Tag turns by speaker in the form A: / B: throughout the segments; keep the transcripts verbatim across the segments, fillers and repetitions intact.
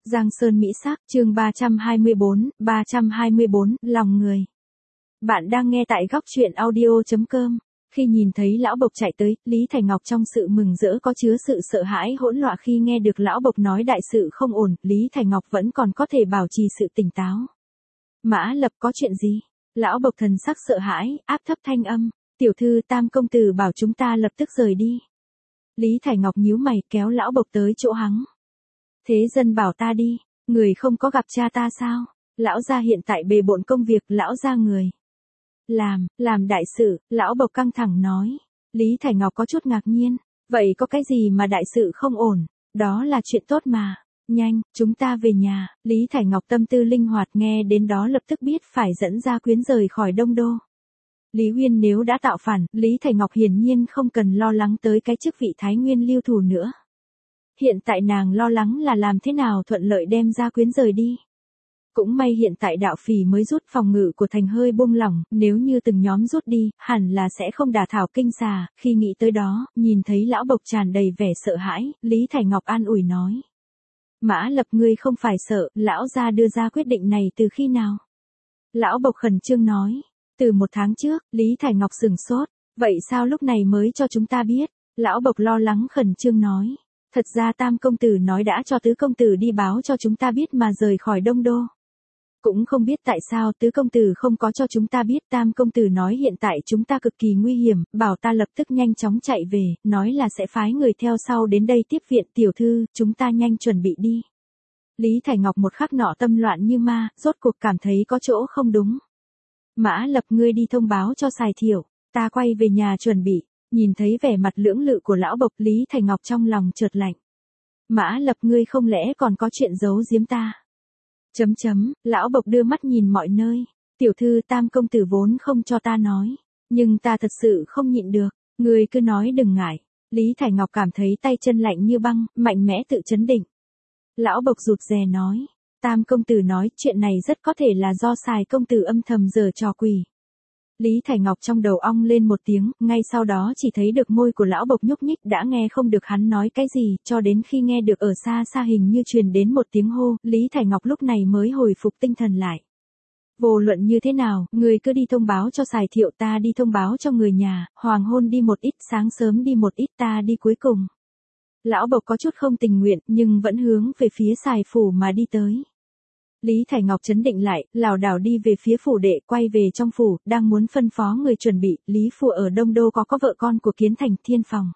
A: Giang Sơn Mỹ Sắc, chương ba trăm hai mươi bốn, ba trăm hai mươi bốn, lòng người. Bạn đang nghe tại góc truyện audio chấm com. Khi nhìn thấy lão bộc chạy tới, Lý Thành Ngọc trong sự mừng rỡ có chứa sự sợ hãi hỗn loạn. Khi nghe được lão bộc nói đại sự không ổn, Lý Thành Ngọc vẫn còn có thể bảo trì sự tỉnh táo. Mã Lập, có chuyện gì? Lão bộc thần sắc sợ hãi, áp thấp thanh âm. Tiểu thư Tam công tử bảo chúng ta lập tức rời đi. Lý Thành Ngọc nhíu mày kéo lão bộc tới chỗ hắn. Thế dân bảo ta đi, người không có gặp cha ta sao? Lão gia hiện tại bề bộn công việc, lão gia người. Làm, làm đại sự, lão bộc căng thẳng nói. Lý Thành Ngọc có chút ngạc nhiên, vậy có cái gì mà đại sự không ổn? Đó là chuyện tốt mà. Nhanh, chúng ta về nhà. Lý Thành Ngọc tâm tư linh hoạt, nghe đến đó lập tức biết phải dẫn Gia Quyến rời khỏi Đông Đô. Lý Uyên nếu đã tạo phản, Lý Thành Ngọc hiển nhiên không cần lo lắng tới cái chức vị Thái Nguyên lưu thủ nữa. Hiện tại nàng lo lắng là làm thế nào thuận lợi đem Gia Quyến rời đi. Cũng may hiện tại đạo phỉ mới rút, phòng ngự của thành hơi buông lỏng, nếu như từng nhóm rút đi, hẳn là sẽ không đả thảo kinh xà. Khi nghĩ tới đó, nhìn thấy lão bộc tràn đầy vẻ sợ hãi, Lý Thành Ngọc an ủi nói. Mã Lập, ngươi không phải sợ, lão gia đưa ra quyết định này từ khi nào? Lão bộc khẩn trương nói. Từ một tháng trước. Lý Thành Ngọc sửng sốt. Vậy sao lúc này mới cho chúng ta biết? Lão bộc lo lắng khẩn trương nói. Thật ra Tam công tử nói đã cho Tứ công tử đi báo cho chúng ta biết mà rời khỏi Đông Đô. Cũng không biết tại sao Tứ công tử không có cho chúng ta biết. Tam công tử nói hiện tại chúng ta cực kỳ nguy hiểm, bảo ta lập tức nhanh chóng chạy về, nói là sẽ phái người theo sau đến đây tiếp viện. Tiểu thư, chúng ta nhanh chuẩn bị đi. Lý Thành Ngọc một khắc nọ tâm loạn như ma, rốt cuộc cảm thấy có chỗ không đúng. Mã Lập, ngươi đi thông báo cho Sài Thiểu, ta quay về nhà chuẩn bị. Nhìn thấy vẻ mặt lưỡng lự của lão bộc, Lý Thành Ngọc trong lòng chợt lạnh. Mã Lập, ngươi không lẽ còn có chuyện giấu giếm ta? Chấm chấm, lão bộc đưa mắt nhìn mọi nơi. Tiểu thư Tam công tử vốn không cho ta nói, nhưng ta thật sự không nhịn được, ngươi cứ nói đừng ngại. Lý Thành Ngọc cảm thấy tay chân lạnh như băng, mạnh mẽ tự chấn định. Lão bộc rụt rè nói. Tam công tử nói chuyện này rất có thể là do Sài công tử âm thầm giở trò quỷ. Lý Thành Ngọc trong đầu ong lên một tiếng, ngay sau đó chỉ thấy được môi của lão bộc nhúc nhích, đã nghe không được hắn nói cái gì, cho đến khi nghe được ở xa xa hình như truyền đến một tiếng hô, Lý Thành Ngọc lúc này mới hồi phục tinh thần lại. Vô luận như thế nào, người cứ đi thông báo cho Sài Thiệu, ta đi thông báo cho người nhà, hoàng hôn đi một ít, sáng sớm đi một ít, ta đi cuối cùng. Lão bộc có chút không tình nguyện, nhưng vẫn hướng về phía Sài phủ mà đi tới. Lý Thành Ngọc trấn định lại, lảo đảo đi về phía phủ đệ, quay về trong phủ, đang muốn phân phó người chuẩn bị. Lý phủ ở Đông Đô có có vợ con của Kiến Thành Thiên Phòng,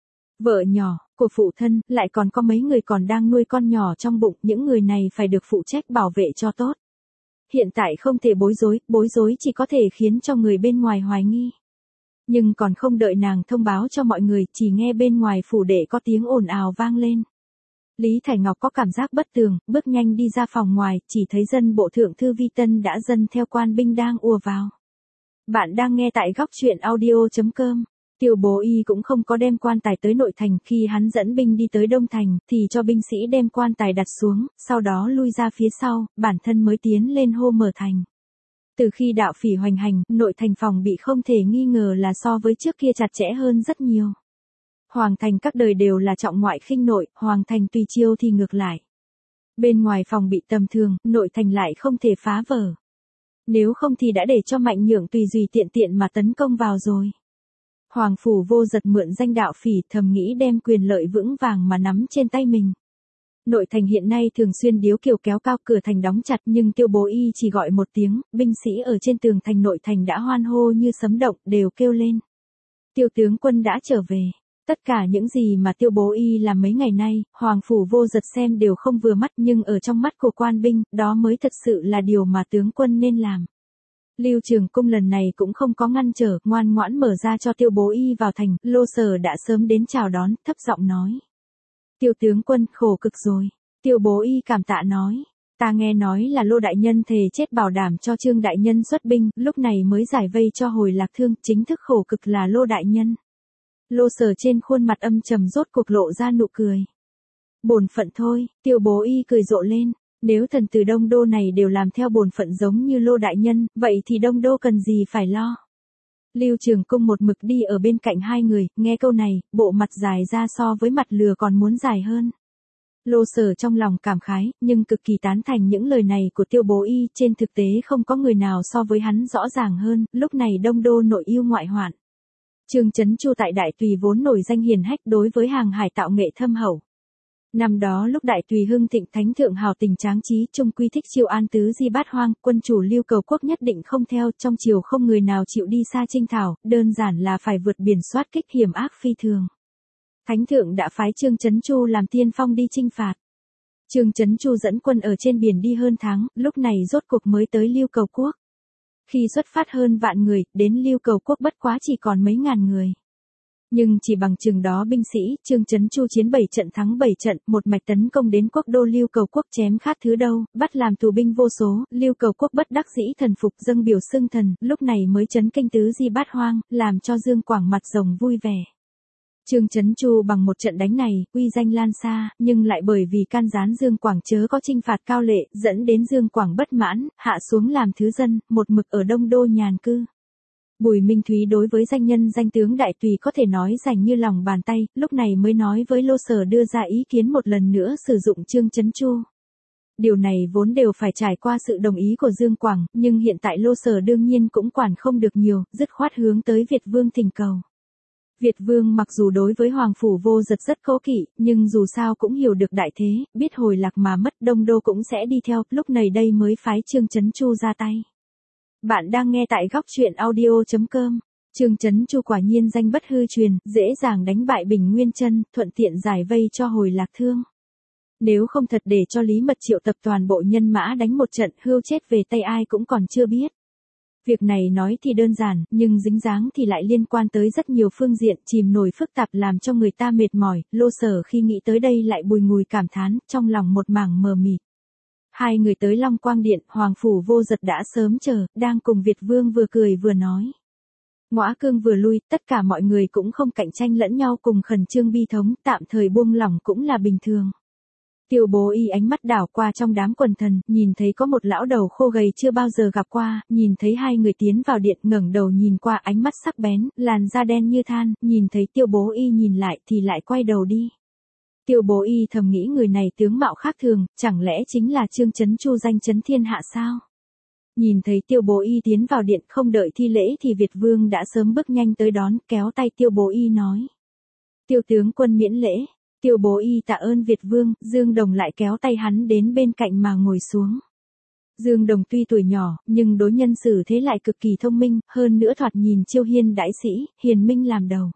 A: vợ nhỏ của phụ thân, lại còn có mấy người còn đang nuôi con nhỏ trong bụng, những người này phải được phụ trách bảo vệ cho tốt. Hiện tại không thể bối rối, bối rối chỉ có thể khiến cho người bên ngoài hoài nghi. Nhưng còn không đợi nàng thông báo cho mọi người, chỉ nghe bên ngoài phủ đệ có tiếng ồn ào vang lên. Lý Thành Ngọc có cảm giác bất tường, bước nhanh đi ra phòng ngoài, chỉ thấy dân bộ thượng thư Vi Tân đã dâng theo quan binh đang ùa vào. Bạn đang nghe tại góc truyện audio chấm com. Tiêu Bố Y cũng không có đem quan tài tới nội thành, khi hắn dẫn binh đi tới Đông Thành, thì cho binh sĩ đem quan tài đặt xuống, sau đó lui ra phía sau, bản thân mới tiến lên hô mở thành. Từ khi đạo phỉ hoành hành, nội thành phòng bị không thể nghi ngờ là so với trước kia chặt chẽ hơn rất nhiều. Hoàng thành các đời đều là trọng ngoại khinh nội, hoàng thành tùy chiêu thì ngược lại. Bên ngoài phòng bị tầm thường, nội thành lại không thể phá vỡ. Nếu không thì đã để cho Mạnh Nhượng tùy dùy tiện tiện mà tấn công vào rồi. Hoàng phủ vô giật mượn danh đạo phỉ, thầm nghĩ đem quyền lợi vững vàng mà nắm trên tay mình. Nội thành hiện nay thường xuyên điếu kiều kéo cao, cửa thành đóng chặt, nhưng Tiêu Bố Y chỉ gọi một tiếng, binh sĩ ở trên tường thành nội thành đã hoan hô như sấm động, đều kêu lên. Tiêu tướng quân đã trở về. Tất cả những gì mà Tiêu Bố Y làm mấy ngày nay, Hoàng phủ vô giật xem đều không vừa mắt, nhưng ở trong mắt của quan binh, đó mới thật sự là điều mà tướng quân nên làm. Lưu Trường Cung lần này cũng không có ngăn trở, ngoan ngoãn mở ra cho Tiêu Bố Y vào thành. Lô Sở đã sớm đến chào đón, thấp giọng nói. Tiêu tướng quân, khổ cực rồi. Tiêu Bố Y cảm tạ nói. Ta nghe nói là Lô đại nhân thề chết bảo đảm cho Trương đại nhân xuất binh, lúc này mới giải vây cho hồi Lạc Thương, chính thức khổ cực là Lô đại nhân. Lô Sở trên khuôn mặt âm trầm rốt cuộc lộ ra nụ cười. Bổn phận thôi. Tiêu Bố Y cười rộ lên. Nếu thần từ Đông Đô này đều làm theo bổn phận giống như Lô đại nhân, vậy thì Đông Đô cần gì phải lo. Lưu Trường Cung một mực đi ở bên cạnh hai người, nghe câu này, bộ mặt dài ra so với mặt lừa còn muốn dài hơn. Lô Sở trong lòng cảm khái, nhưng cực kỳ tán thành những lời này của Tiêu Bố Y, trên thực tế không có người nào so với hắn rõ ràng hơn, lúc này đông đô nội yêu ngoại hoạn. Trương Chấn Chu tại Đại Tùy vốn nổi danh hiển hách đối với hàng hải tạo nghệ thâm hậu. Năm đó lúc Đại Tùy hưng thịnh, thánh thượng hào tình tráng trí, trung quy thích chiêu an tứ di bát hoang, quân chủ Lưu Cầu Quốc nhất định không theo, trong triều không người nào chịu đi xa chinh thảo, đơn giản là phải vượt biển soát kích, hiểm ác phi thường. Thánh thượng đã phái Trương Chấn Chu làm tiên phong đi chinh phạt. Trương Chấn Chu dẫn quân ở trên biển đi hơn tháng, lúc này rốt cuộc mới tới Lưu Cầu Quốc. Khi xuất phát hơn vạn người, đến Lưu Cầu Quốc bất quá chỉ còn mấy ngàn người. Nhưng chỉ bằng chừng đó binh sĩ, Trương Chấn Chu chiến bảy trận thắng bảy trận, một mạch tấn công đến quốc đô Lưu Cầu Quốc, chém khát thứ đâu, bắt làm tù binh vô số, Lưu Cầu Quốc bất đắc dĩ thần phục, dâng biểu xưng thần, lúc này mới chấn kinh tứ di bát hoang, làm cho Dương Quảng mặt rồng vui vẻ. Trương Chấn Chu bằng một trận đánh này, uy danh lan xa, nhưng lại bởi vì can gián Dương Quảng chớ có chinh phạt Cao Lệ, dẫn đến Dương Quảng bất mãn, hạ xuống làm thứ dân, một mực ở Đông Đô nhàn cư. Bùi Minh Thúy đối với danh nhân danh tướng Đại Tùy có thể nói rành như lòng bàn tay, lúc này mới nói với Lô Sở đưa ra ý kiến một lần nữa sử dụng Trương Chấn Chu. Điều này vốn đều phải trải qua sự đồng ý của Dương Quảng, nhưng hiện tại Lô Sở đương nhiên cũng quản không được nhiều, dứt khoát hướng tới Việt Vương thỉnh cầu. Việt Vương mặc dù đối với Hoàng Phủ Vô Dật rất cố kỵ, nhưng dù sao cũng hiểu được đại thế, biết hồi lạc mà mất Đông Đô cũng sẽ đi theo, lúc này đây mới phái Trương Chấn Chu ra tay. Bạn đang nghe tại góc truyện audio chấm com. Trương Chấn Chu quả nhiên danh bất hư truyền, dễ dàng đánh bại Bình Nguyên Chân, thuận tiện giải vây cho hồi lạc thương. Nếu không thật để cho Lý Mật triệu tập toàn bộ nhân mã đánh một trận, hươu chết về tay ai cũng còn chưa biết. Việc này nói thì đơn giản, nhưng dính dáng thì lại liên quan tới rất nhiều phương diện, chìm nổi phức tạp làm cho người ta mệt mỏi. Lô Sở khi nghĩ tới đây lại bùi ngùi cảm thán, trong lòng một mảng mờ mịt. Hai người tới Long Quang Điện, Hoàng Phủ Vô Dật đã sớm chờ, đang cùng Việt Vương vừa cười vừa nói. Ngõa Cương vừa lui, tất cả mọi người cũng không cạnh tranh lẫn nhau cùng khẩn trương bi thống, tạm thời buông lỏng cũng là bình thường. Tiêu Bố Y ánh mắt đảo qua trong đám quần thần, nhìn thấy có một lão đầu khô gầy chưa bao giờ gặp qua, nhìn thấy hai người tiến vào điện, ngẩng đầu nhìn qua, ánh mắt sắc bén, làn da đen như than, nhìn thấy Tiêu Bố Y nhìn lại thì lại quay đầu đi. Tiêu Bố Y thầm nghĩ người này tướng mạo khác thường, chẳng lẽ chính là Trương Chấn Chu danh chấn thiên hạ sao? Nhìn thấy Tiêu Bố Y tiến vào điện, không đợi thi lễ thì Việt Vương đã sớm bước nhanh tới đón, kéo tay Tiêu Bố Y nói: "Tiêu tướng quân miễn lễ." Tiêu Bố Y tạ ơn Việt Vương, Dương Đồng lại kéo tay hắn đến bên cạnh mà ngồi xuống. Dương Đồng tuy tuổi nhỏ, nhưng đối nhân xử thế lại cực kỳ thông minh, hơn nữa thoạt nhìn chiêu hiên đại sĩ, hiền minh làm đầu.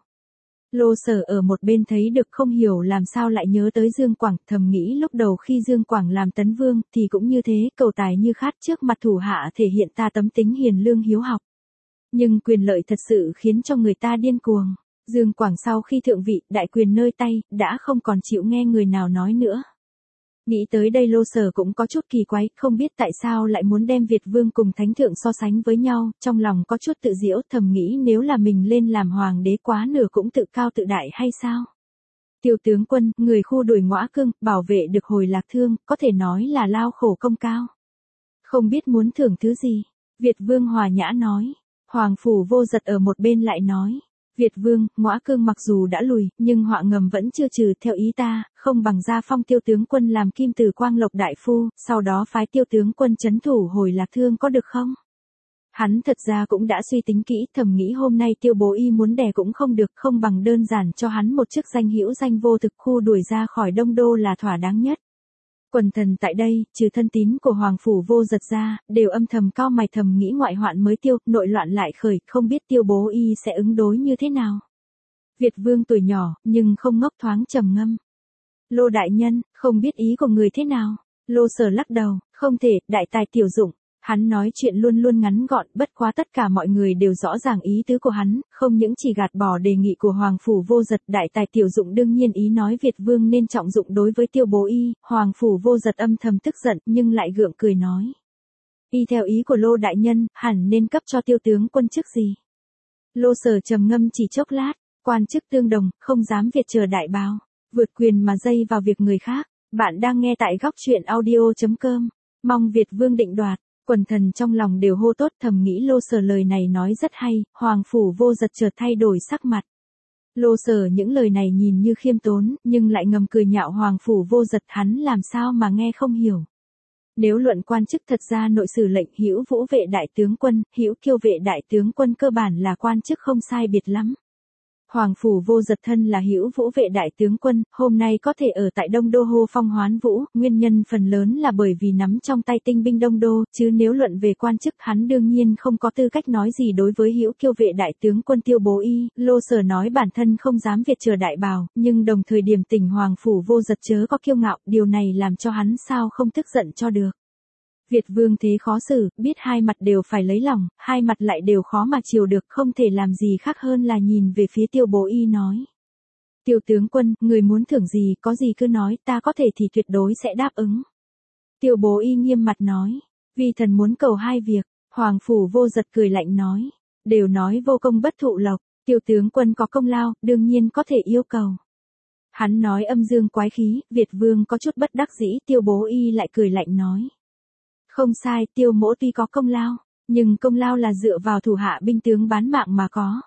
A: Lô Sở ở một bên thấy được không hiểu làm sao lại nhớ tới Dương Quảng, thầm nghĩ lúc đầu khi Dương Quảng làm tấn vương thì cũng như thế, cầu tài như khát, trước mặt thủ hạ thể hiện ta tấm tính hiền lương hiếu học. Nhưng quyền lợi thật sự khiến cho người ta điên cuồng. Dương Quảng sau khi thượng vị, đại quyền nơi tay, đã không còn chịu nghe người nào nói nữa. Nghĩ tới đây Lô Sở cũng có chút kỳ quái, không biết tại sao lại muốn đem Việt Vương cùng Thánh Thượng so sánh với nhau, trong lòng có chút tự giễu, thầm nghĩ nếu là mình lên làm hoàng đế quá nửa cũng tự cao tự đại hay sao? Tiêu tướng quân, người khu đuổi Ngõa Cương, bảo vệ được hồi lạc thương, có thể nói là lao khổ công cao. Không biết muốn thưởng thứ gì? Việt Vương hòa nhã nói. Hoàng Phủ Vô Dật ở một bên lại nói: Việt Vương, Ngõa Cương mặc dù đã lùi, nhưng họa ngầm vẫn chưa trừ, theo ý ta, không bằng gia phong Tiêu tướng quân làm Kim Từ Quang Lộc đại phu, sau đó phái Tiêu tướng quân trấn thủ hồi lạc thương có được không? Hắn thật ra cũng đã suy tính kỹ, thầm nghĩ hôm nay Tiêu Bố Y muốn đè cũng không được, không bằng đơn giản cho hắn một chức danh hữu danh vô thực, khu đuổi ra khỏi Đông Đô là thỏa đáng nhất. Quần thần tại đây, trừ thân tín của Hoàng Phủ Vô Dật ra, đều âm thầm cao mày, thầm nghĩ ngoại hoạn mới tiêu, nội loạn lại khởi, không biết Tiêu Bố Y sẽ ứng đối như thế nào. Việt Vương tuổi nhỏ, nhưng không ngốc, thoáng trầm ngâm. Lô đại nhân, không biết ý của người thế nào? Lô Sở lắc đầu, không thể, đại tài tiểu dụng. Hắn nói chuyện luôn luôn ngắn gọn, bất quá tất cả mọi người đều rõ ràng ý tứ của hắn, không những chỉ gạt bỏ đề nghị của Hoàng Phủ Vô Dật, đại tài tiểu dụng đương nhiên ý nói Việt Vương nên trọng dụng đối với Tiêu Bố Y. Hoàng Phủ Vô Dật âm thầm tức giận, nhưng lại gượng cười nói: Y theo ý của Lô đại nhân, hẳn nên cấp cho Tiêu tướng quân chức gì? Lô Sở trầm ngâm chỉ chốc lát, quan chức tương đồng, không dám việt chờ đại báo, vượt quyền mà dây vào việc người khác. Bạn đang nghe tại góc truyện audio chấm com, mong Việt Vương định đoạt. Quần thần trong lòng đều hô tốt, thầm nghĩ Lô Sở lời này nói rất hay. Hoàng Phủ Vô Dật chợt thay đổi sắc mặt. Lô Sở những lời này nhìn như khiêm tốn, nhưng lại ngầm cười nhạo Hoàng Phủ Vô Dật, hắn làm sao mà nghe không hiểu. Nếu luận quan chức thật ra nội sử lệnh Hữu Vũ vệ đại tướng quân, Hữu Kiêu vệ đại tướng quân cơ bản là quan chức không sai biệt lắm. Hoàng Phủ Vô Dật thân là Hữu Vũ vệ đại tướng quân, hôm nay có thể ở tại Đông Đô hô phong hoán vũ, nguyên nhân phần lớn là bởi vì nắm trong tay tinh binh Đông Đô, chứ nếu luận về quan chức hắn đương nhiên không có tư cách nói gì đối với Hữu Kiêu vệ đại tướng quân Tiêu Bố Y. Lô Sở nói bản thân không dám việt trở đại bào, nhưng đồng thời điểm tỉnh Hoàng Phủ Vô Dật chớ có kiêu ngạo, điều này làm cho hắn sao không tức giận cho được. Việt vương thế khó xử, biết hai mặt đều phải lấy lòng, hai mặt lại đều khó mà chiều được, không thể làm gì khác hơn là nhìn về phía Tiêu Bố Y nói. Tiêu tướng quân, người muốn thưởng gì, có gì cứ nói, ta có thể thì tuyệt đối sẽ đáp ứng. Tiêu Bố Y nghiêm mặt nói, vi thần muốn cầu hai việc. Hoàng Phủ Vô Dật cười lạnh nói, đều nói vô công bất thụ lộc, Tiêu tướng quân có công lao, đương nhiên có thể yêu cầu. Hắn nói âm dương quái khí, Việt vương có chút bất đắc dĩ, Tiêu Bố Y lại cười lạnh nói. Không sai, Tiêu mỗ tuy có công lao, nhưng công lao là dựa vào thủ hạ binh tướng bán mạng mà có.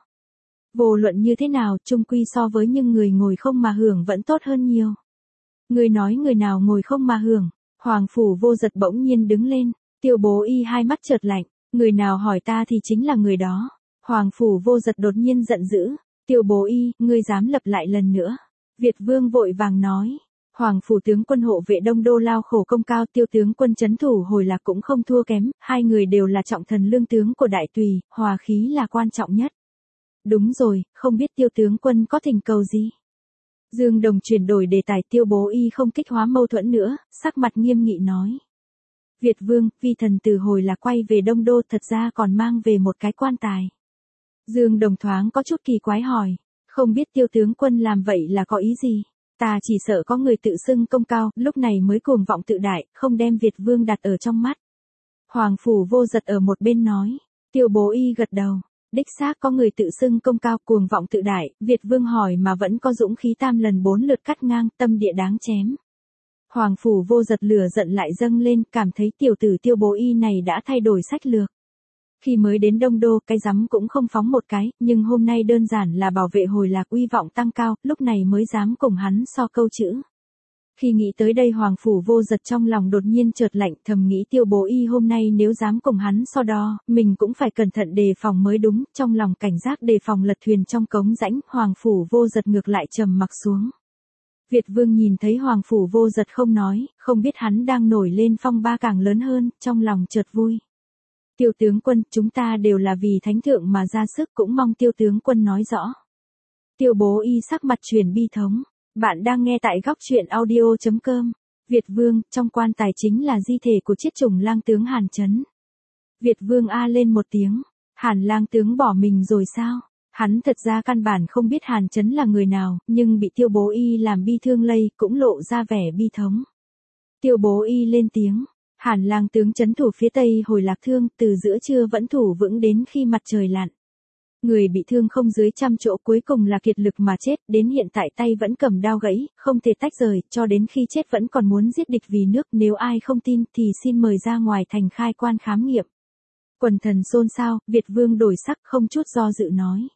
A: Vô luận như thế nào, chung quy so với những người ngồi không mà hưởng vẫn tốt hơn nhiều. Người nói người nào ngồi không mà hưởng, Hoàng Phủ Vô Dật bỗng nhiên đứng lên, Tiêu Bố Y hai mắt chợt lạnh, người nào hỏi ta thì chính là người đó. Hoàng Phủ Vô Dật đột nhiên giận dữ, Tiêu Bố Y, ngươi dám lập lại lần nữa. Việt vương vội vàng nói. Hoàng Phủ tướng quân hộ vệ Đông Đô lao khổ công cao, Tiêu tướng quân trấn thủ hồi lạc cũng không thua kém, hai người đều là trọng thần lương tướng của đại tùy, hòa khí là quan trọng nhất. Đúng rồi, không biết Tiêu tướng quân có thỉnh cầu gì? Dương Đồng chuyển đổi đề tài, Tiêu Bố Y không kích hóa mâu thuẫn nữa, sắc mặt nghiêm nghị nói. Việt vương, vi thần từ hồi là quay về Đông Đô thật ra còn mang về một cái quan tài. Dương Đồng thoáng có chút kỳ quái hỏi, không biết Tiêu tướng quân làm vậy là có ý gì? Ta chỉ sợ có người tự xưng công cao, lúc này mới cuồng vọng tự đại, không đem Việt vương đặt ở trong mắt. Hoàng Phủ Vô Dật ở một bên nói, Tiêu Bố Y gật đầu, đích xác có người tự xưng công cao cuồng vọng tự đại, Việt vương hỏi mà vẫn có dũng khí tam lần bốn lượt cắt ngang, tâm địa đáng chém. Hoàng Phủ Vô Dật lửa giận lại dâng lên, cảm thấy tiểu tử Tiêu Bố Y này đã thay đổi sách lược. Khi mới đến Đông Đô, cái rắm cũng không phóng một cái, nhưng hôm nay đơn giản là bảo vệ hồi lạc uy vọng tăng cao, lúc này mới dám cùng hắn so câu chữ. Khi nghĩ tới đây Hoàng Phủ Vô Dật trong lòng đột nhiên chợt lạnh, thầm nghĩ Tiêu Bố Y hôm nay nếu dám cùng hắn so đo, mình cũng phải cẩn thận đề phòng mới đúng, trong lòng cảnh giác đề phòng lật thuyền trong cống rãnh, Hoàng Phủ Vô Dật ngược lại trầm mặc xuống. Việt vương nhìn thấy Hoàng Phủ Vô Dật không nói, không biết hắn đang nổi lên phong ba càng lớn hơn, trong lòng chợt vui. Tiêu tướng quân, chúng ta đều là vì thánh thượng mà ra sức, cũng mong Tiêu tướng quân nói rõ. Tiêu Bố Y sắc mặt truyền bi thống. Bạn đang nghe tại góc truyện audio chấm com. Việt vương, trong quan tài chính là di thể của chiết trùng lang tướng Hàn Chấn. Việt vương a lên một tiếng. Hàn lang tướng bỏ mình rồi sao? Hắn thật ra căn bản không biết Hàn Chấn là người nào, nhưng bị Tiêu Bố Y làm bi thương lây, cũng lộ ra vẻ bi thống. Tiêu Bố Y lên tiếng. Hàn lang tướng trấn thủ phía tây hồi lạc thương, từ giữa trưa vẫn thủ vững đến khi mặt trời lặn. Người bị thương không dưới trăm chỗ, cuối cùng là kiệt lực mà chết, đến hiện tại tay vẫn cầm đao gãy, không thể tách rời, cho đến khi chết vẫn còn muốn giết địch vì nước, nếu ai không tin thì xin mời ra ngoài thành khai quan khám nghiệm. Quần thần xôn xao, Việt vương đổi sắc không chút do dự nói.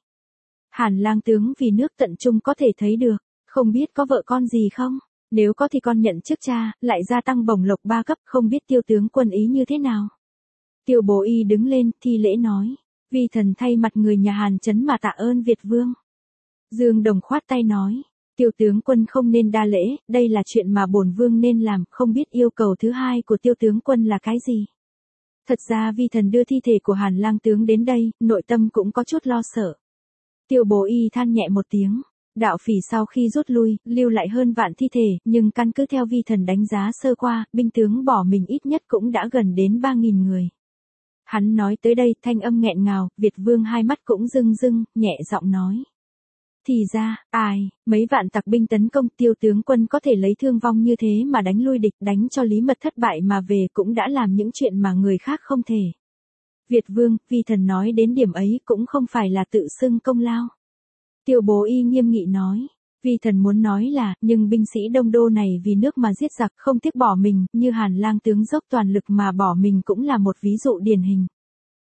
A: Hàn lang tướng vì nước tận trung có thể thấy được, không biết có vợ con gì không? Nếu có thì con nhận chức cha, lại gia tăng bổng lộc ba cấp, không biết Tiêu tướng quân ý như thế nào? Tiêu Bố Y đứng lên, thi lễ nói. Vi thần thay mặt người nhà Hàn Chấn mà tạ ơn Việt vương. Dương Đồng khoát tay nói. Tiêu tướng quân không nên đa lễ, đây là chuyện mà bổn vương nên làm, không biết yêu cầu thứ hai của Tiêu tướng quân là cái gì? Thật ra vi thần đưa thi thể của Hàn lang tướng đến đây, nội tâm cũng có chút lo sợ. Tiêu Bố Y than nhẹ một tiếng. Đạo phỉ sau khi rút lui, lưu lại hơn vạn thi thể, nhưng căn cứ theo vi thần đánh giá sơ qua, binh tướng bỏ mình ít nhất cũng đã gần đến ba nghìn người. Hắn nói tới đây, thanh âm nghẹn ngào, Việt vương hai mắt cũng rưng rưng, nhẹ giọng nói. Thì ra, ai, mấy vạn tặc binh tấn công, Tiêu tướng quân có thể lấy thương vong như thế mà đánh lui địch, đánh cho Lý Mật thất bại mà về, cũng đã làm những chuyện mà người khác không thể. Việt vương, vi thần nói đến điểm ấy cũng không phải là tự xưng công lao. Tiêu Bố Y nghiêm nghị nói, vi thần muốn nói là, nhưng binh sĩ Đông Đô này vì nước mà giết giặc, không tiếc bỏ mình, như Hàn lang tướng dốc toàn lực mà bỏ mình cũng là một ví dụ điển hình.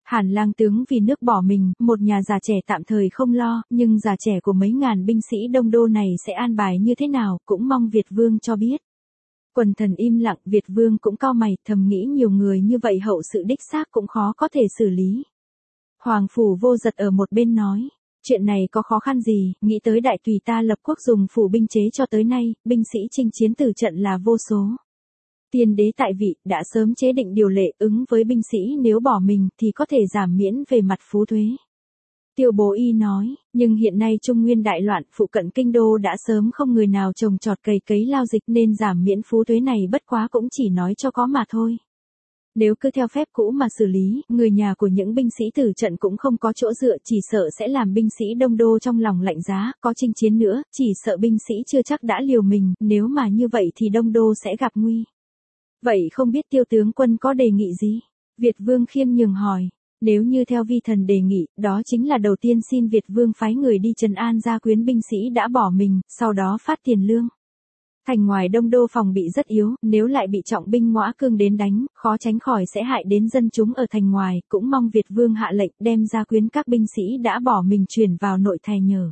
A: Hàn Lang tướng vì nước bỏ mình, một nhà già trẻ tạm thời không lo, nhưng già trẻ của mấy ngàn binh sĩ Đông Đô này sẽ an bài như thế nào, cũng mong Việt Vương cho biết. Quần thần im lặng, Việt Vương cũng cau mày, thầm nghĩ nhiều người như vậy hậu sự đích xác cũng khó có thể xử lý. Hoàng phủ Vô Dật ở một bên nói, chuyện này có khó khăn gì, nghĩ tới đại tùy ta lập quốc dùng phủ binh chế cho tới nay, binh sĩ chinh chiến từ trận là vô số. Tiên đế tại vị, đã sớm chế định điều lệ ứng với binh sĩ nếu bỏ mình thì có thể giảm miễn về mặt phú thuế. Tiêu Bố Y nói, nhưng hiện nay Trung Nguyên đại loạn, phụ cận kinh đô đã sớm không người nào trồng trọt cày cấy lao dịch nên giảm miễn phú thuế này bất quá cũng chỉ nói cho có mà thôi. Nếu cứ theo phép cũ mà xử lý, người nhà của những binh sĩ tử trận cũng không có chỗ dựa, chỉ sợ sẽ làm binh sĩ Đông Đô trong lòng lạnh giá, có chinh chiến nữa, chỉ sợ binh sĩ chưa chắc đã liều mình, nếu mà như vậy thì Đông Đô sẽ gặp nguy. Vậy không biết Tiêu tướng quân có đề nghị gì? Việt Vương khiêm nhường hỏi. Nếu như theo vi thần đề nghị, đó chính là đầu tiên xin Việt Vương phái người đi trấn an gia quyến binh sĩ đã bỏ mình, sau đó phát tiền lương. Thành ngoài Đông Đô phòng bị rất yếu, nếu lại bị trọng binh ngõa cương đến đánh, khó tránh khỏi sẽ hại đến dân chúng ở thành ngoài, cũng mong Việt Vương hạ lệnh đem gia quyến các binh sĩ đã bỏ mình chuyển vào nội thành nhờ.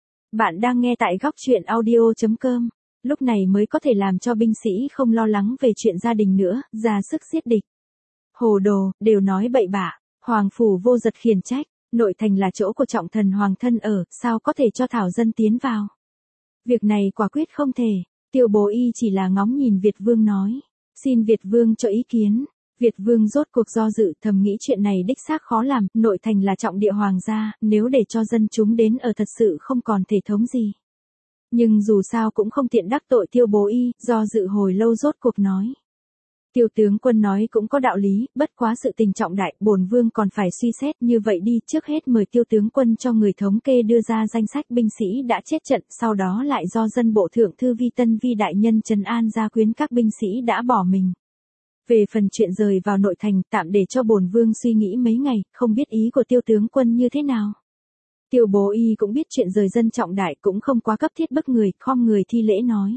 A: Bạn đang nghe tại góc truyện audio chấm com. Lúc này mới có thể làm cho binh sĩ không lo lắng về chuyện gia đình nữa, ra sức giết địch. Hồ đồ, đều nói bậy bạ. Hoàng phủ Vô Dật khiển trách, nội thành là chỗ của trọng thần hoàng thân ở, sao có thể cho thảo dân tiến vào. Việc này quả quyết không thể, Tiêu Bố Y chỉ là ngóng nhìn Việt Vương nói, xin Việt Vương cho ý kiến. Việt Vương rốt cuộc do dự, thầm nghĩ chuyện này đích xác khó làm, nội thành là trọng địa hoàng gia, nếu để cho dân chúng đến ở thật sự không còn thể thống gì. Nhưng dù sao cũng không tiện đắc tội Tiêu Bố Y, do dự hồi lâu rốt cuộc nói. Tiêu tướng quân nói cũng có đạo lý, bất quá sự tình trọng đại, bổn vương còn phải suy xét, như vậy đi, trước hết mời Tiêu tướng quân cho người thống kê đưa ra danh sách binh sĩ đã chết trận, sau đó lại do dân bộ thượng thư Vi Tân Vi đại nhân trấn an gia quyến các binh sĩ đã bỏ mình. Về phần chuyện rời vào nội thành, tạm để cho bổn vương suy nghĩ mấy ngày, không biết ý của Tiêu tướng quân như thế nào. Tiêu Bố Y cũng biết chuyện rời dân trọng đại cũng không quá cấp thiết bức người, khom người thi lễ nói.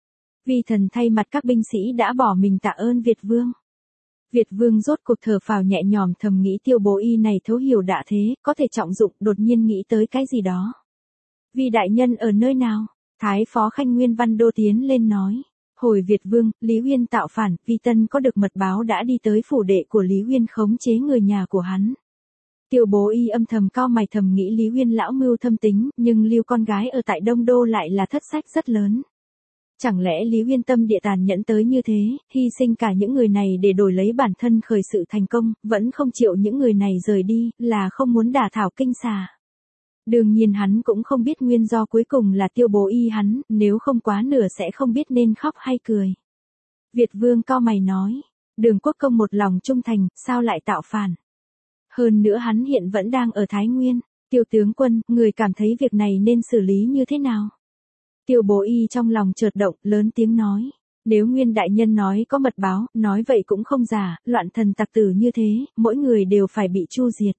A: Vi thần thay mặt các binh sĩ đã bỏ mình tạ ơn Việt Vương. Việt Vương rốt cuộc thở phào nhẹ nhõm, thầm nghĩ Tiêu Bố Y này thấu hiểu đã thế, có thể trọng dụng, đột nhiên nghĩ tới cái gì đó. Vi đại nhân ở nơi nào? Thái phó Khanh Nguyên Văn Đô tiến lên nói. Hồi Việt Vương, Lý Uyên tạo phản, Vi Tân có được mật báo đã đi tới phủ đệ của Lý Uyên khống chế người nhà của hắn. Tiêu Bố Y âm thầm cau mày, thầm nghĩ Lý Uyên lão mưu thâm tính, nhưng lưu con gái ở tại Đông Đô lại là thất sách rất lớn. Chẳng lẽ Lý Uyên tâm địa tàn nhẫn tới như thế, hy sinh cả những người này để đổi lấy bản thân khởi sự thành công, vẫn không chịu những người này rời đi, là không muốn đả thảo kinh xà. Đương nhiên hắn cũng không biết nguyên do cuối cùng là Tiêu Bố Y hắn, nếu không quá nửa sẽ không biết nên khóc hay cười. Việt Vương cau mày nói, Đường Quốc Công một lòng trung thành, sao lại tạo phản? Hơn nữa hắn hiện vẫn đang ở Thái Nguyên. Tiêu tướng quân, người cảm thấy việc này nên xử lý như thế nào? Tiêu Bố Y trong lòng chợt động, lớn tiếng nói. Nếu Nguyên đại nhân nói có mật báo, nói vậy cũng không giả, loạn thần tặc tử như thế, mỗi người đều phải bị chu diệt.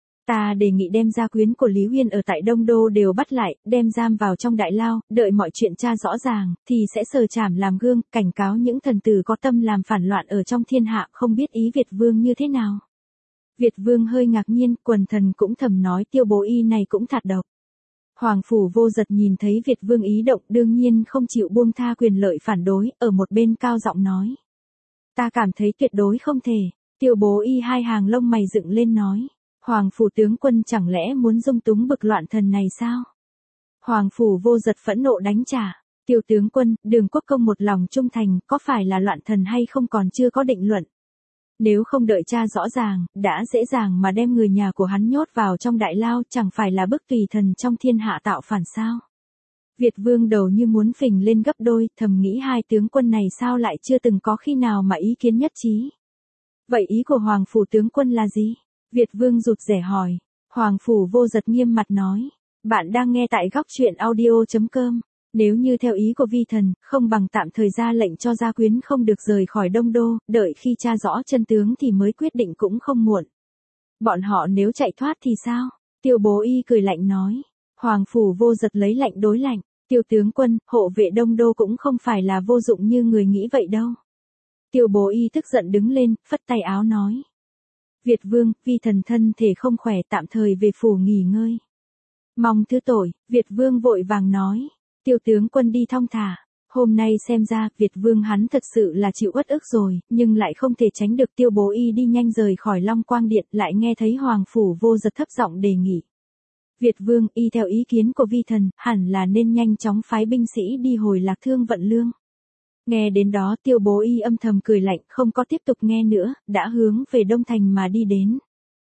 A: Ta đề nghị đem gia quyến của Lý Uyên ở tại Đông Đô đều bắt lại, đem giam vào trong đại lao, đợi mọi chuyện tra rõ ràng, thì sẽ sờ trảm làm gương, cảnh cáo những thần tử có tâm làm phản loạn ở trong thiên hạ, không biết ý Việt Vương như thế nào. Việt Vương hơi ngạc nhiên, quần thần cũng thầm nói Tiêu Bố Y này cũng thạt độc. Hoàng phủ Vô Dật nhìn thấy Việt Vương ý động, đương nhiên không chịu buông tha quyền lợi phản đối, ở một bên cao giọng nói. Ta cảm thấy tuyệt đối không thể. Tiêu Bố Y hai hàng lông mày dựng lên nói. Hoàng phủ tướng quân chẳng lẽ muốn dung túng bực loạn thần này sao? Hoàng phủ Vô Dật phẫn nộ đánh trả. Tiêu tướng quân, Đường Quốc Công một lòng trung thành, có phải là loạn thần hay không còn chưa có định luận. Nếu không đợi tra rõ ràng, đã dễ dàng mà đem người nhà của hắn nhốt vào trong đại lao, chẳng phải là bức tùy thần trong thiên hạ tạo phản sao? Việt Vương đầu như muốn phình lên gấp đôi, thầm nghĩ hai tướng quân này sao lại chưa từng có khi nào mà ý kiến nhất trí. Vậy ý của Hoàng phủ tướng quân là gì? Việt Vương rụt rè hỏi. Hoàng phủ Vô Dật nghiêm mặt nói. Bạn đang nghe tại góc truyện audio chấm com. Nếu như theo ý của vi thần, không bằng tạm thời ra lệnh cho gia quyến không được rời khỏi Đông Đô, đợi khi tra rõ chân tướng thì mới quyết định cũng không muộn. Bọn họ nếu chạy thoát thì sao? Tiêu Bố Y cười lạnh nói. Hoàng phủ Vô Dật lấy lạnh đối lạnh. Tiêu tướng quân, hộ vệ Đông Đô cũng không phải là vô dụng như người nghĩ vậy đâu. Tiêu Bố Y tức giận đứng lên, phất tay áo nói. Việt vương, vi thần thân thể không khỏe tạm thời về phủ nghỉ ngơi. Mong thứ tội, Việt vương vội vàng nói. Tiêu tướng quân đi thong thả. Hôm nay xem ra, Việt vương hắn thật sự là chịu uất ức rồi, nhưng lại không thể tránh được Tiêu Bố Y đi nhanh rời khỏi Long Quang Điện, lại nghe thấy Hoàng Phủ Vô Giật thấp giọng đề nghị. Việt vương, y theo ý kiến của vi thần, hẳn là nên nhanh chóng phái binh sĩ đi hồi Lạc Thương vận lương. Nghe đến đó Tiêu Bố Y âm thầm cười lạnh, không có tiếp tục nghe nữa, đã hướng về Đông Thành mà đi đến.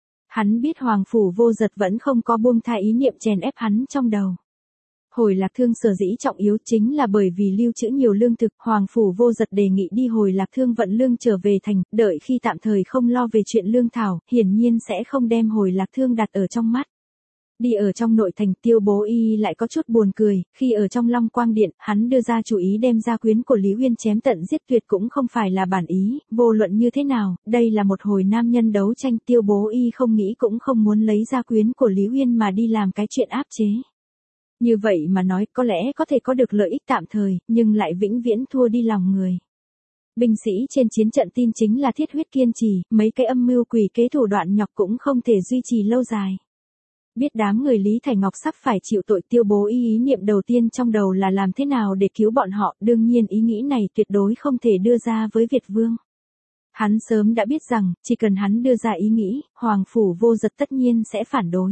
A: Hắn biết Hoàng Phủ Vô Giật vẫn không có buông tha ý niệm chèn ép hắn trong đầu. Hồi Lạc Thương sở dĩ trọng yếu chính là bởi vì lưu trữ nhiều lương thực, Hoàng Phủ Vô Giật đề nghị đi hồi Lạc Thương vận lương trở về thành, đợi khi tạm thời không lo về chuyện lương thảo, hiển nhiên sẽ không đem hồi Lạc Thương đặt ở trong mắt. Đi ở trong nội thành Tiêu Bố Y lại có chút buồn cười, khi ở trong Long Quang Điện, hắn đưa ra chủ ý đem gia quyến của Lý Uyên chém tận giết tuyệt cũng không phải là bản ý, vô luận như thế nào, đây là một hồi nam nhân đấu tranh Tiêu Bố Y không nghĩ cũng không muốn lấy gia quyến của Lý Uyên mà đi làm cái chuyện áp chế. Như vậy mà nói có lẽ có thể có được lợi ích tạm thời, nhưng lại vĩnh viễn thua đi lòng người. Binh sĩ trên chiến trận tin chính là thiết huyết kiên trì, mấy cái âm mưu quỷ kế thủ đoạn nhọc cũng không thể duy trì lâu dài. Biết đám người Lý Thành Ngọc sắp phải chịu tội Tiêu Bố Y ý niệm đầu tiên trong đầu là làm thế nào để cứu bọn họ, đương nhiên ý nghĩ này tuyệt đối không thể đưa ra với Việt Vương. Hắn sớm đã biết rằng, chỉ cần hắn đưa ra ý nghĩ, Hoàng Phủ Vô Giật tất nhiên sẽ phản đối.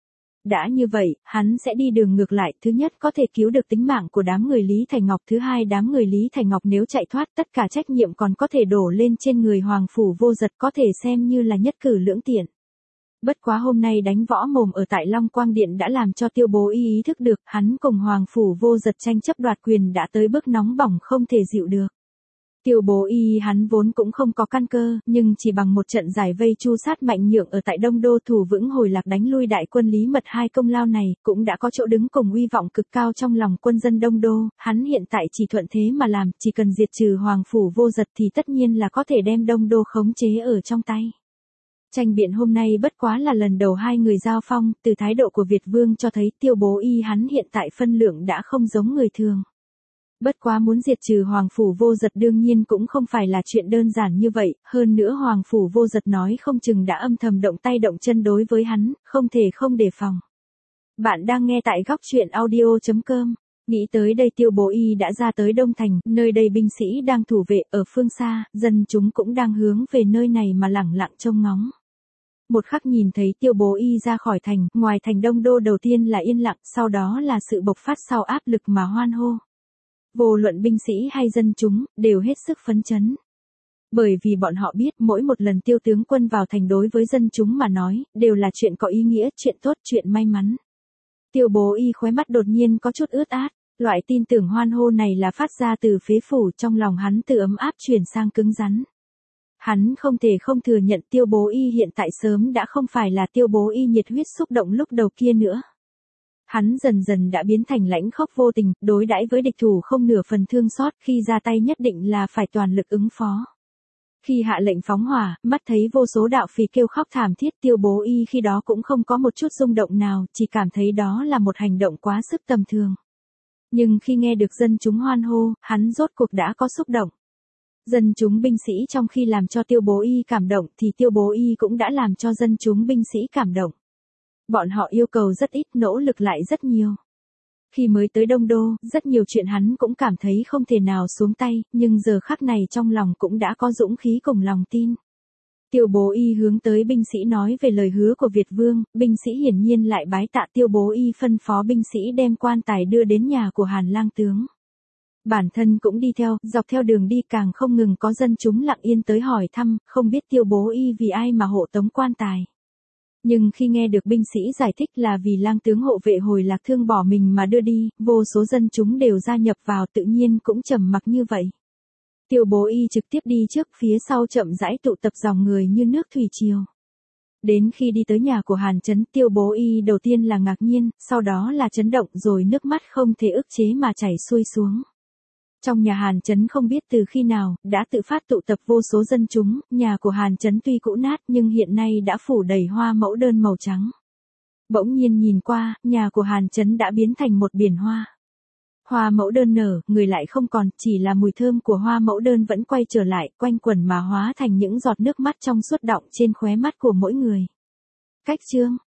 A: Đã như vậy, hắn sẽ đi đường ngược lại, thứ nhất có thể cứu được tính mạng của đám người Lý Thành Ngọc, thứ hai đám người Lý Thành Ngọc nếu chạy thoát tất cả trách nhiệm còn có thể đổ lên trên người Hoàng Phủ Vô Giật, có thể xem như là nhất cử lưỡng tiện. Bất quá hôm nay đánh võ mồm ở tại Long Quang Điện đã làm cho Tiêu Bố Y ý thức được, hắn cùng Hoàng Phủ Vô Giật tranh chấp đoạt quyền đã tới bước nóng bỏng không thể dịu được. Tiêu Bố Y hắn vốn cũng không có căn cơ, nhưng chỉ bằng một trận giải vây chu sát mạnh nhượng ở tại Đông Đô thủ vững hồi Lạc đánh lui đại quân Lý Mật hai công lao này, cũng đã có chỗ đứng cùng uy vọng cực cao trong lòng quân dân Đông Đô, hắn hiện tại chỉ thuận thế mà làm, chỉ cần diệt trừ Hoàng Phủ Vô Giật thì tất nhiên là có thể đem Đông Đô khống chế ở trong tay. Tranh biện hôm nay bất quá là lần đầu hai người giao phong, từ thái độ của Việt Vương cho thấy Tiêu Bố Y hắn hiện tại phân lượng đã không giống người thường. Bất quá muốn diệt trừ Hoàng Phủ Vô Giật đương nhiên cũng không phải là chuyện đơn giản như vậy, hơn nữa Hoàng Phủ Vô Giật nói không chừng đã âm thầm động tay động chân đối với hắn, không thể không đề phòng. Bạn đang nghe tại góc truyện audio chấm com. Nghĩ tới đây Tiêu Bố Y đã ra tới Đông Thành, nơi đây binh sĩ đang thủ vệ, ở phương xa, dân chúng cũng đang hướng về nơi này mà lẳng lặng trông ngóng. Một khắc nhìn thấy Tiêu Bố Y ra khỏi thành, ngoài thành Đông Đô đầu tiên là yên lặng, sau đó là sự bộc phát sau áp lực mà hoan hô. Vô luận binh sĩ hay dân chúng, đều hết sức phấn chấn. Bởi vì bọn họ biết mỗi một lần Tiêu tướng quân vào thành đối với dân chúng mà nói, đều là chuyện có ý nghĩa, chuyện tốt, chuyện may mắn. Tiêu Bố Y khóe mắt đột nhiên có chút ướt át, loại tin tưởng hoan hô này là phát ra từ phế phủ, trong lòng hắn từ ấm áp chuyển sang cứng rắn. Hắn không thể không thừa nhận Tiêu Bố Y hiện tại sớm đã không phải là Tiêu Bố Y nhiệt huyết xúc động lúc đầu kia nữa. Hắn dần dần đã biến thành lãnh khốc vô tình, đối đãi với địch thủ không nửa phần thương xót, khi ra tay nhất định là phải toàn lực ứng phó. Khi hạ lệnh phóng hỏa, mắt thấy vô số đạo phỉ kêu khóc thảm thiết, Tiêu Bố Y khi đó cũng không có một chút rung động nào, chỉ cảm thấy đó là một hành động quá sức tầm thường. Nhưng khi nghe được dân chúng hoan hô, hắn rốt cuộc đã có xúc động. Dân chúng binh sĩ trong khi làm cho Tiêu Bố Y cảm động thì Tiêu Bố Y cũng đã làm cho dân chúng binh sĩ cảm động. Bọn họ yêu cầu rất ít, nỗ lực lại rất nhiều. Khi mới tới Đông Đô, rất nhiều chuyện hắn cũng cảm thấy không thể nào xuống tay, nhưng giờ khắc này trong lòng cũng đã có dũng khí cùng lòng tin. Tiêu Bố Y hướng tới binh sĩ nói về lời hứa của Việt Vương, binh sĩ hiển nhiên lại bái tạ Tiêu Bố Y phân phó binh sĩ đem quan tài đưa đến nhà của Hàn Lang tướng. Bản thân cũng đi theo, dọc theo đường đi càng không ngừng có dân chúng lặng yên tới hỏi thăm, không biết Tiêu Bố Y vì ai mà hộ tống quan tài. Nhưng khi nghe được binh sĩ giải thích là vì Lang tướng hộ vệ hồi Lạc Thương bỏ mình mà đưa đi, vô số dân chúng đều gia nhập vào, tự nhiên cũng trầm mặc như vậy. Tiêu Bố Y trực tiếp đi trước, phía sau chậm rãi tụ tập dòng người như nước thủy triều. Đến khi đi tới nhà của Hàn Chấn, Tiêu Bố Y đầu tiên là ngạc nhiên, sau đó là chấn động, rồi nước mắt không thể ức chế mà chảy xuôi xuống. Trong nhà Hàn Chấn không biết từ khi nào, đã tự phát tụ tập vô số dân chúng, nhà của Hàn Chấn tuy cũ nát nhưng hiện nay đã phủ đầy hoa mẫu đơn màu trắng. Bỗng nhiên nhìn qua, nhà của Hàn Chấn đã biến thành một biển hoa. Hoa mẫu đơn nở, người lại không còn, chỉ là mùi thơm của hoa mẫu đơn vẫn quay trở lại, quanh quẩn mà hóa thành những giọt nước mắt trong suốt đọng trên khóe mắt của mỗi người. Cách chương